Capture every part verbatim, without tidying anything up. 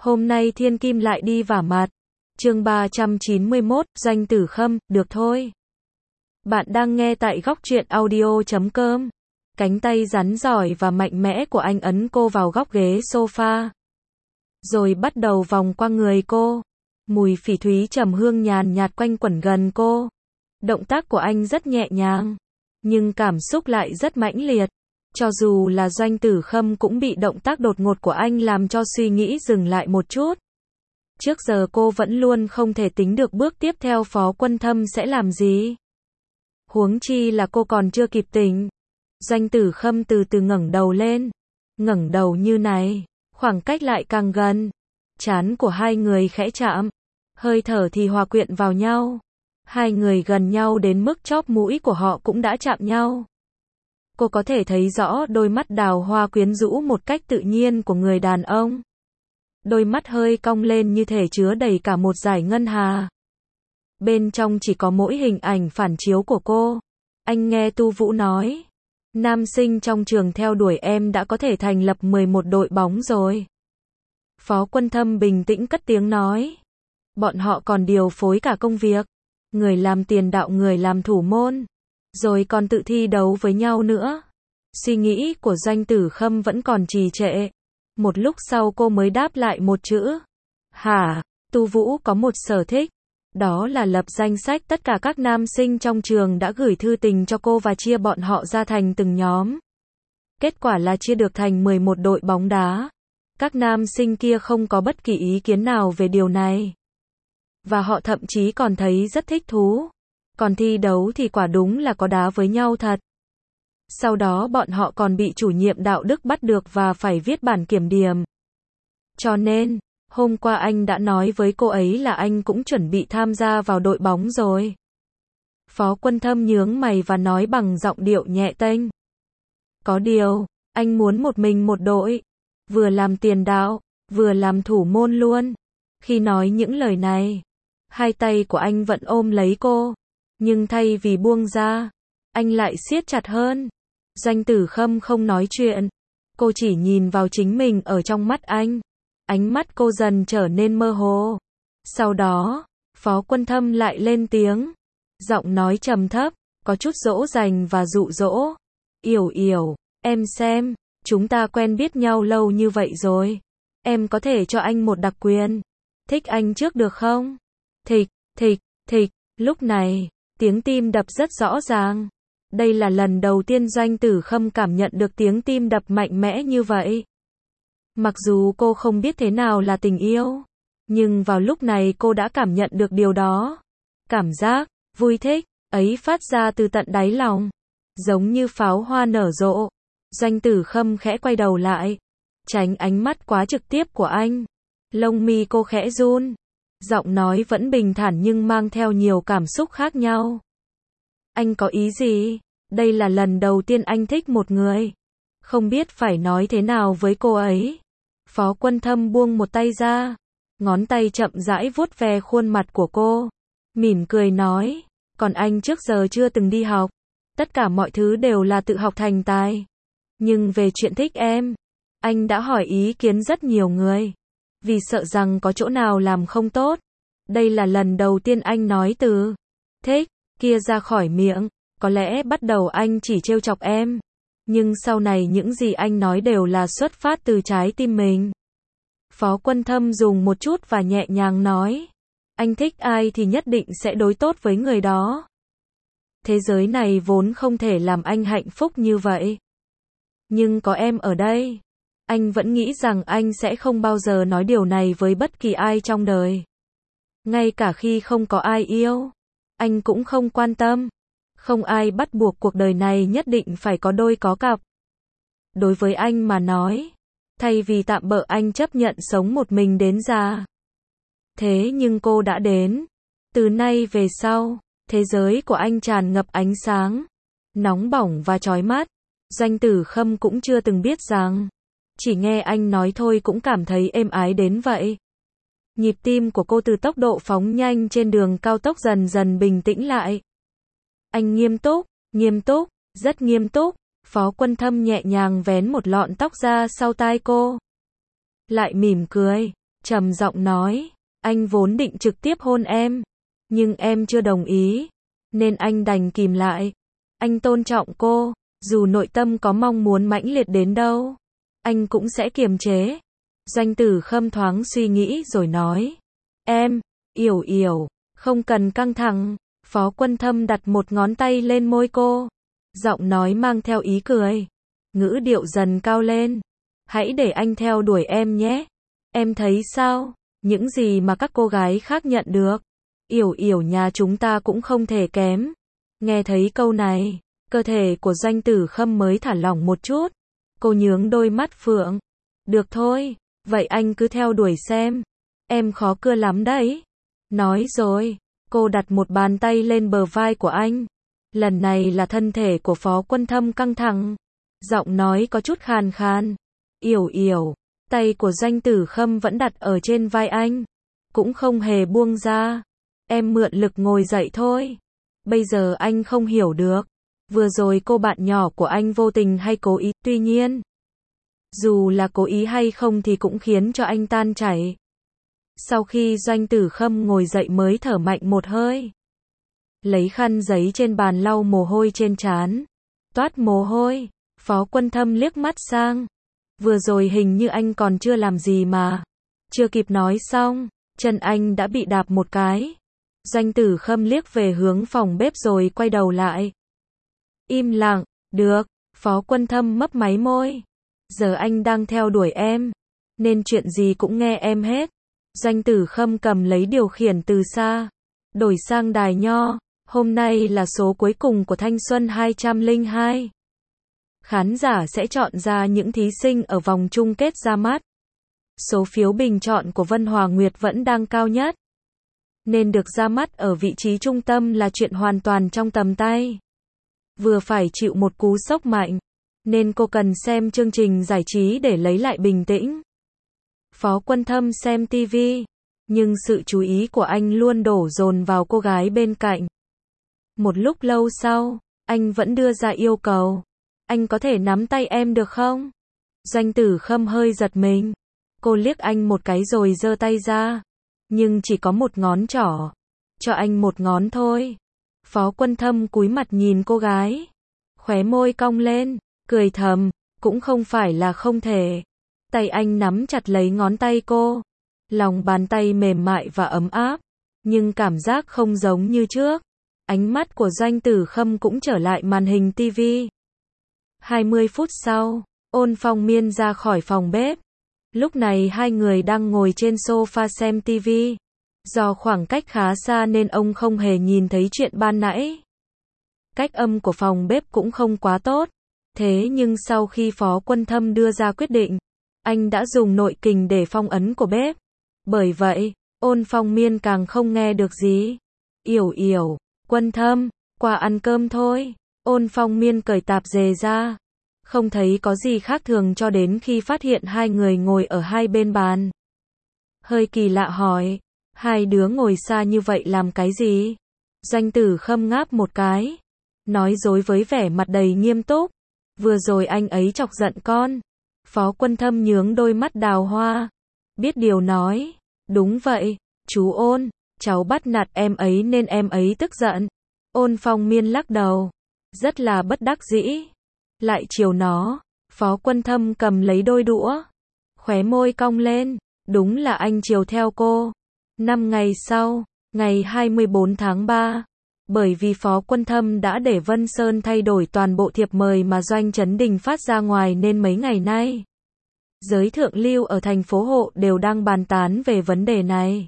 Hôm nay thiên kim lại đi vả mặt. Chương ba trăm chín mươi mốt, Doanh Tử Khâm, được thôi. Bạn đang nghe tại góc truyện audio chấm com. Cánh tay rắn giỏi và mạnh mẽ của anh ấn cô vào góc ghế sofa. Rồi bắt đầu vòng qua người cô. Mùi phỉ thúy trầm hương nhàn nhạt quanh quẩn gần cô. Động tác của anh rất nhẹ nhàng, nhưng cảm xúc lại rất mãnh liệt. Cho dù là Doanh Tử Khâm cũng bị động tác đột ngột của anh làm cho suy nghĩ dừng lại một chút. Trước giờ cô vẫn luôn không thể tính được bước tiếp theo Phó Quân Thâm sẽ làm gì. Huống chi là cô còn chưa kịp tỉnh. Doanh Tử Khâm từ từ ngẩng đầu lên. Ngẩng đầu như này, khoảng cách lại càng gần. Trán của hai người khẽ chạm. Hơi thở thì hòa quyện vào nhau. Hai người gần nhau đến mức chóp mũi của họ cũng đã chạm nhau. Cô có thể thấy rõ đôi mắt đào hoa quyến rũ một cách tự nhiên của người đàn ông. Đôi mắt hơi cong lên như thể chứa đầy cả một dải ngân hà. Bên trong chỉ có mỗi hình ảnh phản chiếu của cô. Anh nghe Tu Vũ nói, nam sinh trong trường theo đuổi em đã có thể thành lập mười một đội bóng rồi. Phó Quân Thâm bình tĩnh cất tiếng nói, bọn họ còn điều phối cả công việc. Người làm tiền đạo, người làm thủ môn. Rồi còn tự thi đấu với nhau nữa. Suy nghĩ của Doanh Tử Khâm vẫn còn trì trệ. Một lúc sau cô mới đáp lại một chữ. Hả? Tu Vũ có một sở thích. Đó là lập danh sách tất cả các nam sinh trong trường đã gửi thư tình cho cô và chia bọn họ ra thành từng nhóm. Kết quả là chia được thành mười một đội bóng đá. Các nam sinh kia không có bất kỳ ý kiến nào về điều này. Và họ thậm chí còn thấy rất thích thú. Còn thi đấu thì quả đúng là có đá với nhau thật. Sau đó bọn họ còn bị chủ nhiệm đạo đức bắt được và phải viết bản kiểm điểm. Cho nên, hôm qua anh đã nói với cô ấy là anh cũng chuẩn bị tham gia vào đội bóng rồi. Phó Quân Thâm nhướng mày và nói bằng giọng điệu nhẹ tênh. Có điều, anh muốn một mình một đội. Vừa làm tiền đạo, vừa làm thủ môn luôn. Khi nói những lời này, hai tay của anh vẫn ôm lấy cô. Nhưng thay vì buông ra, anh lại siết chặt hơn. Doanh Tử Khâm không nói chuyện. Cô chỉ nhìn vào chính mình ở trong mắt anh. Ánh mắt cô dần trở nên mơ hồ. Sau đó, Phó Quân Thâm lại lên tiếng. Giọng nói trầm thấp, có chút dỗ dành và dụ dỗ. Yểu Yểu, em xem, chúng ta quen biết nhau lâu như vậy rồi. Em có thể cho anh một đặc quyền. Thích anh trước được không? Thịch, thịch, thịch. Lúc này, tiếng tim đập rất rõ ràng. Đây là lần đầu tiên Doanh Tử Khâm cảm nhận được tiếng tim đập mạnh mẽ như vậy. Mặc dù cô không biết thế nào là tình yêu, nhưng vào lúc này cô đã cảm nhận được điều đó. Cảm giác vui thích ấy phát ra từ tận đáy lòng, giống như pháo hoa nở rộ. Doanh Tử Khâm khẽ quay đầu lại, tránh ánh mắt quá trực tiếp của anh. Lông mi cô khẽ run. Giọng nói vẫn bình thản nhưng mang theo nhiều cảm xúc khác nhau. Anh có ý gì? Đây là lần đầu tiên anh thích một người. Không biết phải nói thế nào với cô ấy. Phó Quân Thâm buông một tay ra. Ngón tay chậm rãi vuốt ve khuôn mặt của cô. Mỉm cười nói. Còn anh trước giờ chưa từng đi học. Tất cả mọi thứ đều là tự học thành tài. Nhưng về chuyện thích em, anh đã hỏi ý kiến rất nhiều người. Vì sợ rằng có chỗ nào làm không tốt. Đây là lần đầu tiên anh nói từ thích kia ra khỏi miệng. Có lẽ bắt đầu anh chỉ trêu chọc em. Nhưng sau này những gì anh nói đều là xuất phát từ trái tim mình. Phó Quân Thâm dùng một chút và nhẹ nhàng nói. Anh thích ai thì nhất định sẽ đối tốt với người đó. Thế giới này vốn không thể làm anh hạnh phúc như vậy. Nhưng có em ở đây, anh vẫn nghĩ rằng anh sẽ không bao giờ nói điều này với bất kỳ ai trong đời. Ngay cả khi không có ai yêu, anh cũng không quan tâm. Không ai bắt buộc cuộc đời này nhất định phải có đôi có cặp. Đối với anh mà nói, thay vì tạm bợ anh chấp nhận sống một mình đến già. Thế nhưng cô đã đến. Từ nay về sau, thế giới của anh tràn ngập ánh sáng, nóng bỏng và chói mắt. Doanh Tử Khâm cũng chưa từng biết rằng, chỉ nghe anh nói thôi cũng cảm thấy êm ái đến vậy. Nhịp tim của cô từ tốc độ phóng nhanh trên đường cao tốc dần dần bình tĩnh lại. Anh nghiêm túc, nghiêm túc, rất nghiêm túc. Phó Quân Thâm nhẹ nhàng vén một lọn tóc ra sau tai cô. Lại mỉm cười. trầm giọng nói, anh vốn định trực tiếp hôn em, nhưng em chưa đồng ý, nên anh đành kìm lại. Anh tôn trọng cô, dù nội tâm có mong muốn mãnh liệt đến đâu, anh cũng sẽ kiềm chế. Doanh Tử Khâm thoáng suy nghĩ rồi nói, em, Yểu Yểu, không cần căng thẳng. Phó Quân Thâm đặt một ngón tay lên môi cô, giọng nói mang theo ý cười, ngữ điệu dần cao lên, hãy để anh theo đuổi em nhé. Em thấy sao, những gì mà các cô gái khác nhận được, Yểu Yểu nhà chúng ta cũng không thể kém. Nghe thấy câu này, cơ thể của Doanh Tử Khâm mới thả lỏng một chút. Cô nhướng đôi mắt phượng. Được thôi, vậy anh cứ theo đuổi xem. Em khó cưa lắm đấy. Nói rồi, cô đặt một bàn tay lên bờ vai của anh. Lần này là thân thể của Phó Quân Thâm căng thẳng. Giọng nói có chút khàn khàn. Yểu Yểu, tay của Doanh Tử Khâm vẫn đặt ở trên vai anh, cũng không hề buông ra. Em mượn lực ngồi dậy thôi. Bây giờ anh không hiểu được, vừa rồi cô bạn nhỏ của anh vô tình hay cố ý, tuy nhiên, dù là cố ý hay không thì cũng khiến cho anh tan chảy. Sau khi Doanh Tử Khâm ngồi dậy mới thở mạnh một hơi, lấy khăn giấy trên bàn lau mồ hôi trên trán, toát mồ hôi. Phó Quân Thâm liếc mắt sang, vừa rồi hình như anh còn chưa làm gì mà. Chưa kịp nói xong, chân anh đã bị đạp một cái. Doanh Tử Khâm liếc về hướng phòng bếp rồi quay đầu lại. Im lặng, được. Phó Quân Thâm mấp máy môi. Giờ anh đang theo đuổi em, nên chuyện gì cũng nghe em hết. Doanh Tử Khâm cầm lấy điều khiển từ xa, đổi sang đài nho. Hôm nay là số cuối cùng của Thanh Xuân hai không không hai. Khán giả sẽ chọn ra những thí sinh ở vòng chung kết ra mắt. Số phiếu bình chọn của Vân Hòa Nguyệt vẫn đang cao nhất, nên được ra mắt ở vị trí trung tâm là chuyện hoàn toàn trong tầm tay. Vừa phải chịu một cú sốc mạnh, nên cô cần xem chương trình giải trí để lấy lại bình tĩnh. Phó Quân Thâm xem ti vi, nhưng sự chú ý của anh luôn đổ dồn vào cô gái bên cạnh. Một lúc lâu sau, anh vẫn đưa ra yêu cầu. Anh có thể nắm tay em được không? Doanh Tử Khâm hơi giật mình. Cô liếc anh một cái rồi giơ tay ra. Nhưng chỉ có một ngón trỏ. Cho anh một ngón thôi. Phó Quân Thâm cúi mặt nhìn cô gái. Khóe môi cong lên, cười thầm, cũng không phải là không thể. Tay anh nắm chặt lấy ngón tay cô. Lòng bàn tay mềm mại và ấm áp. Nhưng cảm giác không giống như trước. Ánh mắt của Doanh Tử Khâm cũng trở lại màn hình ti vi. hai mươi phút sau, Ôn Phong Miên ra khỏi phòng bếp. Lúc này hai người đang ngồi trên sofa xem ti vi. Do khoảng cách khá xa nên ông không hề nhìn thấy chuyện ban nãy. Cách âm của phòng bếp cũng không quá tốt. Thế nhưng sau khi Phó Quân Thâm đưa ra quyết định, anh đã dùng nội kình để phong ấn của bếp. Bởi vậy, Ôn Phong Miên càng không nghe được gì. Yểu Yểu, Quân Thâm, qua ăn cơm thôi. Ôn Phong Miên cởi tạp dề ra. Không thấy có gì khác thường cho đến khi phát hiện hai người ngồi ở hai bên bàn. Hơi kỳ lạ hỏi, hai đứa ngồi xa như vậy làm cái gì? Doanh Tử Khâm ngáp một cái, nói dối với vẻ mặt đầy nghiêm túc. Vừa rồi anh ấy chọc giận con. Phó Quân Thâm nhướng đôi mắt đào hoa. Biết điều nói, đúng vậy, chú Ôn, cháu bắt nạt em ấy nên em ấy tức giận. Ôn Phong Miên lắc đầu, rất là bất đắc dĩ. Lại chiều nó. Phó Quân Thâm cầm lấy đôi đũa, khóe môi cong lên, đúng là anh chiều theo cô. Năm ngày sau, ngày hai mươi bốn tháng ba, bởi vì Phó Quân Thâm đã để Vân Sơn thay đổi toàn bộ thiệp mời mà Doanh Chấn Đình phát ra ngoài nên mấy ngày nay, giới thượng lưu ở thành phố Hộ đều đang bàn tán về vấn đề này.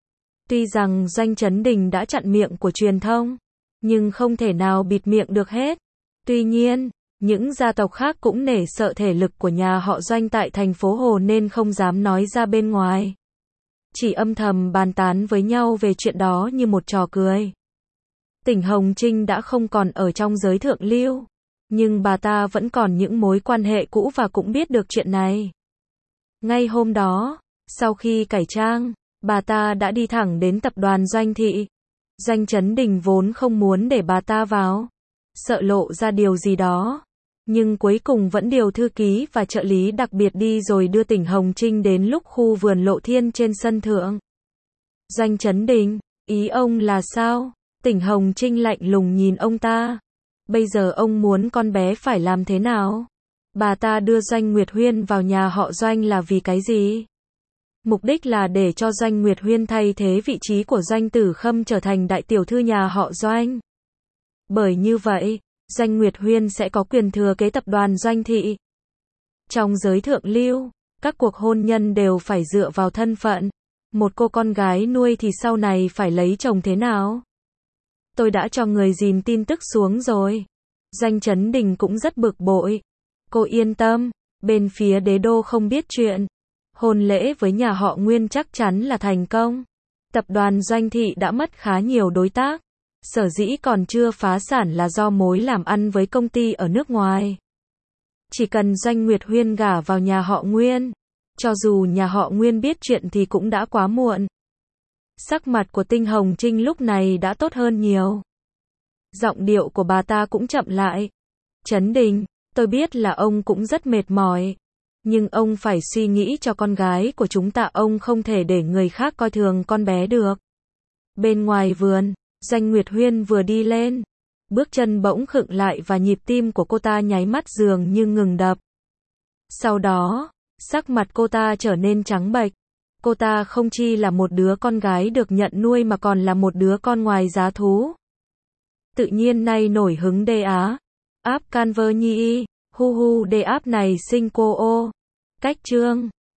Tuy rằng Doanh Chấn Đình đã chặn miệng của truyền thông, nhưng không thể nào bịt miệng được hết. Tuy nhiên, những gia tộc khác cũng nể sợ thể lực của nhà họ Doanh tại thành phố Hồ nên không dám nói ra bên ngoài. Chỉ âm thầm bàn tán với nhau về chuyện đó như một trò cười. Tỉnh Hồng Trinh đã không còn ở trong giới thượng lưu, nhưng bà ta vẫn còn những mối quan hệ cũ và cũng biết được chuyện này. Ngay hôm đó, sau khi cải trang, bà ta đã đi thẳng đến tập đoàn Doanh Thị. Doanh Chấn Đình vốn không muốn để bà ta vào, sợ lộ ra điều gì đó. Nhưng cuối cùng vẫn điều thư ký và trợ lý đặc biệt đi rồi đưa Tỉnh Hồng Trinh đến lúc khu vườn Lộ Thiên trên sân thượng. Doanh Chấn Đình, ý ông là sao? Tỉnh Hồng Trinh lạnh lùng nhìn ông ta. Bây giờ ông muốn con bé phải làm thế nào? Bà ta đưa Doanh Nguyệt Huyên vào nhà họ Doanh là vì cái gì? Mục đích là để cho Doanh Nguyệt Huyên thay thế vị trí của Doanh Tử Khâm trở thành đại tiểu thư nhà họ Doanh. Bởi như vậy, Doanh Nguyệt Huyên sẽ có quyền thừa kế tập đoàn Doanh Thị. Trong giới thượng lưu, các cuộc hôn nhân đều phải dựa vào thân phận. Một cô con gái nuôi thì sau này phải lấy chồng thế nào? Tôi đã cho người dìm tin tức xuống rồi. Doanh Chấn Đình cũng rất bực bội. Cô yên tâm, bên phía đế đô không biết chuyện. Hôn lễ với nhà họ Nguyên chắc chắn là thành công. Tập đoàn Doanh Thị đã mất khá nhiều đối tác. Sở dĩ còn chưa phá sản là do mối làm ăn với công ty ở nước ngoài. Chỉ cần Doanh Nguyệt Huyên gả vào nhà họ Nguyên, cho dù nhà họ Nguyên biết chuyện thì cũng đã quá muộn. Sắc mặt của Tinh Hồng Trinh lúc này đã tốt hơn nhiều. Giọng điệu của bà ta cũng chậm lại. Chấn Đình, tôi biết là ông cũng rất mệt mỏi. Nhưng ông phải suy nghĩ cho con gái của chúng ta, ông không thể để người khác coi thường con bé được. Bên ngoài vườn, Doanh Nguyệt Huyên vừa đi lên. Bước chân bỗng khựng lại và nhịp tim của cô ta nháy mắt dường như ngừng đập. Sau đó, sắc mặt cô ta trở nên trắng bệch. Cô ta không chỉ là một đứa con gái được nhận nuôi mà còn là một đứa con ngoài giá thú. Tự nhiên nay nổi hứng đê á. Áp Canver Nhi, hu hu đê áp này sinh cô ô. Cách chương